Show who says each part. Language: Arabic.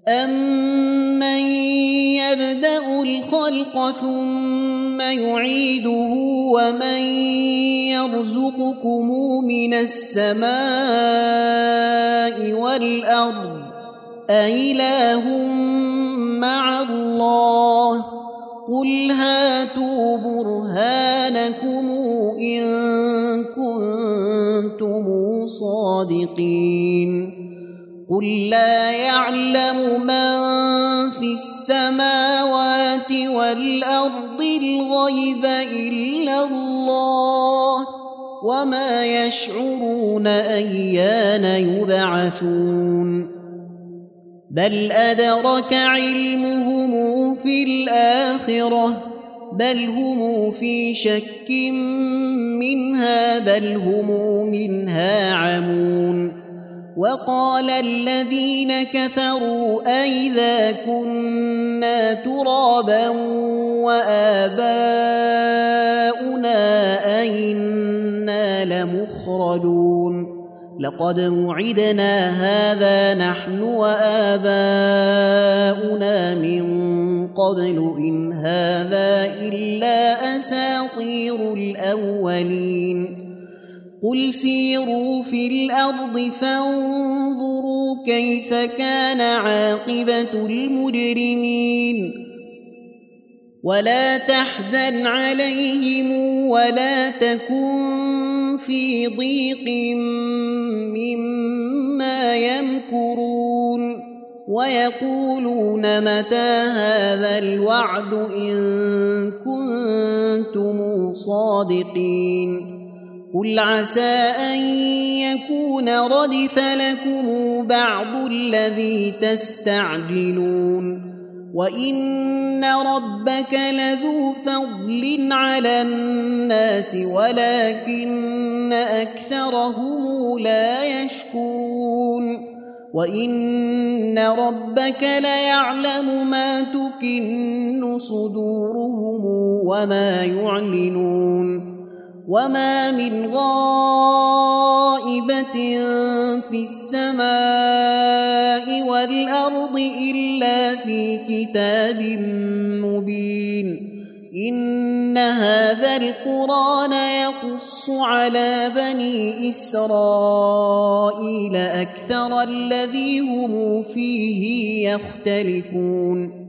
Speaker 1: أَمَّن يَبْدَأُ الْخَلْقَ ثُمَّ يُعِيدُهُ وَمَن يَرْزُقُكُم مِّنَ السَّمَاءِ وَالْأَرْضِ أَإِلَٰهٌ مَّعَ اللَّهِ ۚ قُلْ هَاتُوا بُرْهَانَكُمْ إِن كُنتُمْ صَادِقِينَ قُل لَّا يَعْلَمُ مَن فِي السَّمَاوَاتِ وَالْأَرْضِ الْغَيْبَ إِلَّا اللَّهُ وَمَا يَشْعُرُونَ أَيَّانَ يُبْعَثُونَ بَلْ أَدْرَكَ عِلْمُهُمْ فِي الْآخِرَةِ بَلْ هُمْ فِي شَكٍّ مِّنْهَا بَلْ هُمْ مِنْهَا عَمُونَ وَقَالَ الَّذِينَ كَفَرُوا أَإِذَا كُنَّا تُرَابًا وَآبَاؤُنَا أَإِنَّا لَمُخْرَجُونَ لَقَدْ وُعِدْنَا هَٰذَا نَحْنُ وَآبَاؤُنَا مِن قَبْلُ إِنْ هَٰذَا إِلَّا أَسَاطِيرُ الْأَوَّلِينَ قُلْ سِيرُوا فِي الْأَرْضِ فَانظُرُوا كَيْفَ كَانَ عَاقِبَةُ الْمُجْرِمِينَ وَلَا تَحْزَنْ عَلَيْهِمْ وَلَا تَكُن فِي ضِيقٍ مِّمَّا يَمْكُرُونَ وَيَقُولُونَ مَتَىٰ هَٰذَا الْوَعْدُ إِن كُنتُمْ صَادِقِينَ قُلْ عَسَىٰ أَن يَكُونَ رَدِفَ لَكُمْ بَعْضُ الَّذِي تَسْتَعْجِلُونَ وَإِنَّ رَبَّكَ لَذُو فَضْلٍ عَلَى النَّاسِ وَلَٰكِنَّ أَكْثَرَهُمْ لَا يَشْكُرُونَ وَإِنَّ رَبَّكَ لَيَعْلَمُ مَا تُكِنُّ صُدُورُهُمْ وَمَا يُعْلِنُونَ وَمَا مِنْ غَائِبَةٍ فِي السَّمَاءِ وَالْأَرْضِ إِلَّا فِي كِتَابٍ مُّبِينٍ إِنَّ هَٰذَا الْقُرْآنَ يَقُصُّ عَلَىٰ بَنِي إِسْرَائِيلَ أَكْثَرَ الَّذِي هُمْ فِيهِ يَخْتَلِفُونَ